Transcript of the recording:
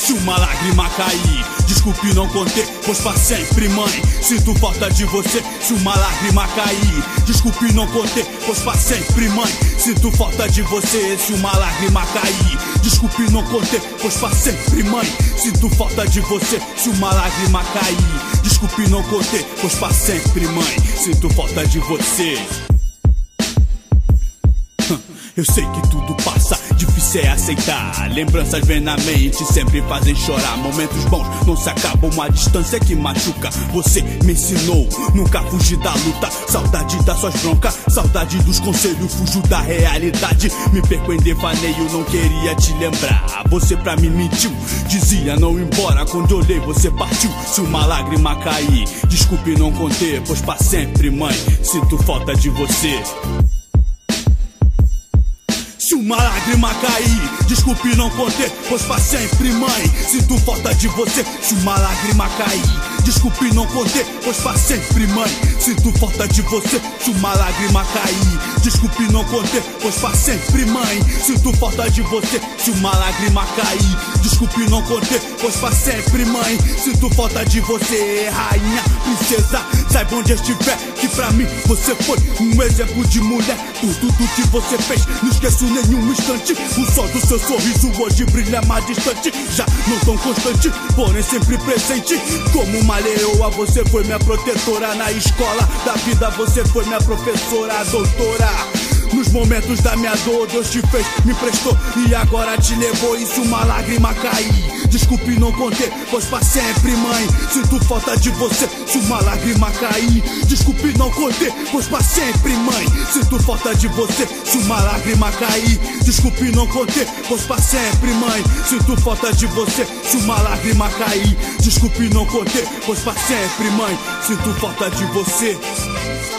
Se uma lágrima cair, desculpe não conter, pois pra sempre, mãe, sinto falta de você. Se uma lágrima cair, desculpe não conter, pois pra sempre, mãe, sinto falta de você. Se uma lágrima cair, desculpe não conter, pois pra sempre, mãe, sinto falta de você. Se uma lágrima cair, desculpe não conter, pois pra sempre, mãe, sinto falta de você. Eu sei que tudo passa, difícil é aceitar. Lembranças vêm na mente, sempre fazem chorar. Momentos bons não se acabam, uma distância que machuca. Você me ensinou, nunca fugir da luta. Saudade das suas broncas, saudade dos conselhos. Fujo da realidade, me perco em devaneio, não queria te lembrar. Você pra mim mentiu, dizia não ir embora. Quando eu olhei você partiu. Se uma lágrima cair, desculpe não conter, pois pra sempre, mãe, sinto falta de você. Se uma lágrima cair, desculpe não conter, pois pra sempre, mãe, sinto falta de você. Se uma lágrima cair, desculpe não conter, pois pra sempre, mãe, sinto falta de você. Se uma lágrima cair, desculpe não conter, pois pra sempre, mãe, sinto falta de você. Se uma lágrima cair, desculpe não conter, pois pra sempre, mãe, sinto falta de você. Rainha, princesa, saiba onde estiver, que pra mim você foi um exemplo de mulher. Por tudo que você fez, não esqueço nenhum instante. O sol do seu sorriso hoje brilha mais distante, já não tão constante, porém sempre presente. Como uma leoa, você foi minha protetora. Na escola da vida você foi minha professora, doutora. Nos momentos da minha dor, Deus te fez, me prestou e agora te levou. E se uma lágrima cair, desculpe não conter, pois pra sempre, mãe, sinto falta de você. Se uma lágrima cair, desculpe não conter, pois pra sempre, mãe, sinto falta de você. Se uma lágrima cair, desculpe não conter, pois pra sempre, mãe, sinto falta de você. Se uma lágrima cair, desculpe não conter, pois pra sempre, mãe, sinto falta de você.